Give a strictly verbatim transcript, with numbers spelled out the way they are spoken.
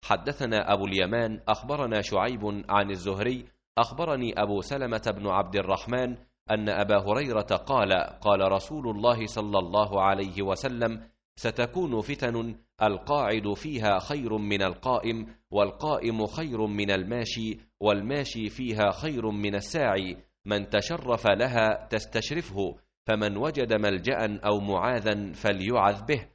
حدثنا أبو اليمان أخبرنا شعيب عن الزهري أخبرني أبو سلمة بن عبد الرحمن أن أبا هريرة قال قال رسول الله صلى الله عليه وسلم: ستكون فتن القاعد فيها خير من القائم، والقائم خير من الماشي، والماشي فيها خير من الساعي، من تشرف لها تستشرفه، فمن وجد ملجأ أو معاذا فليعذ به.